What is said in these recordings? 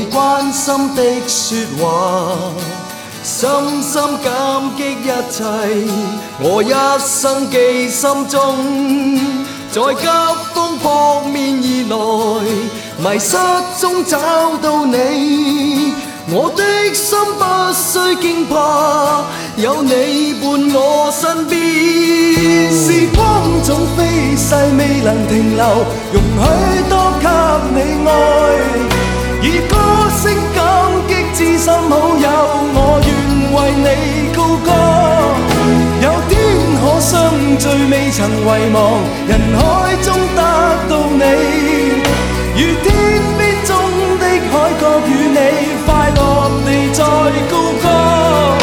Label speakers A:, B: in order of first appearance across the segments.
A: 關心的說話，深深感激一切，我一生記心中。在急風撲面而來，迷失中找到你，我的心不需驚怕，有你伴我身邊。時光總飛逝，未能停留，容許多給你愛。以歌聲感激知心好友，我願為你高歌。有天可相聚，未曾遺忘，人海中得到你，如天邊中的海角，與你快樂地再高歌。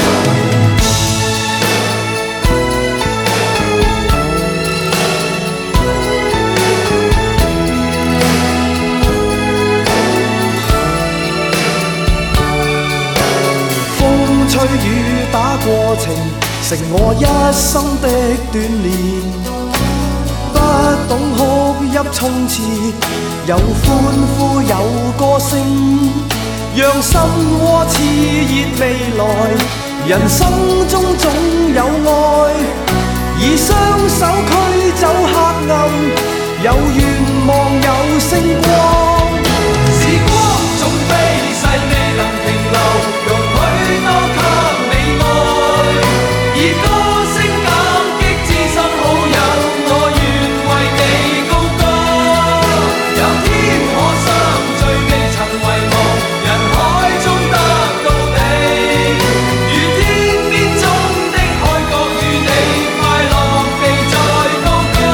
A: 風吹雨打過程，成我一生的鍛鍊，不懂哭泣衝刺，有歡呼有歌聲，讓心窩熾熱未來，人生中總有愛，以雙手驅走黑暗，有願望有星光。時光總飛逝，未能停留，容許多給你愛。以歌聲感激知心好友，我願為你高歌。有天可相聚，未曾遺忘，人海中得到你，如天邊中的海角，與你快樂地再高歌。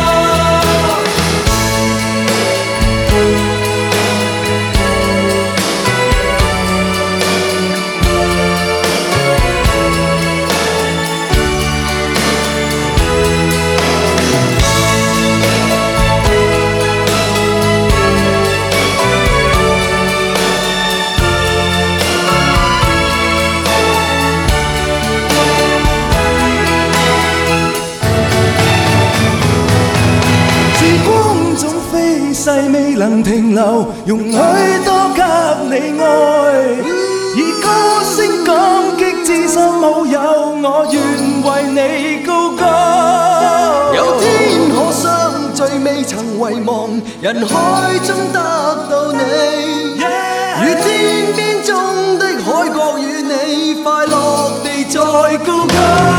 A: 未能停留，容許多給你愛，以歌聲感激知心好友，我願為你高歌。有天可相聚，未曾遺忘，人海中得到你，如天邊中的海角，與你快樂地再高歌。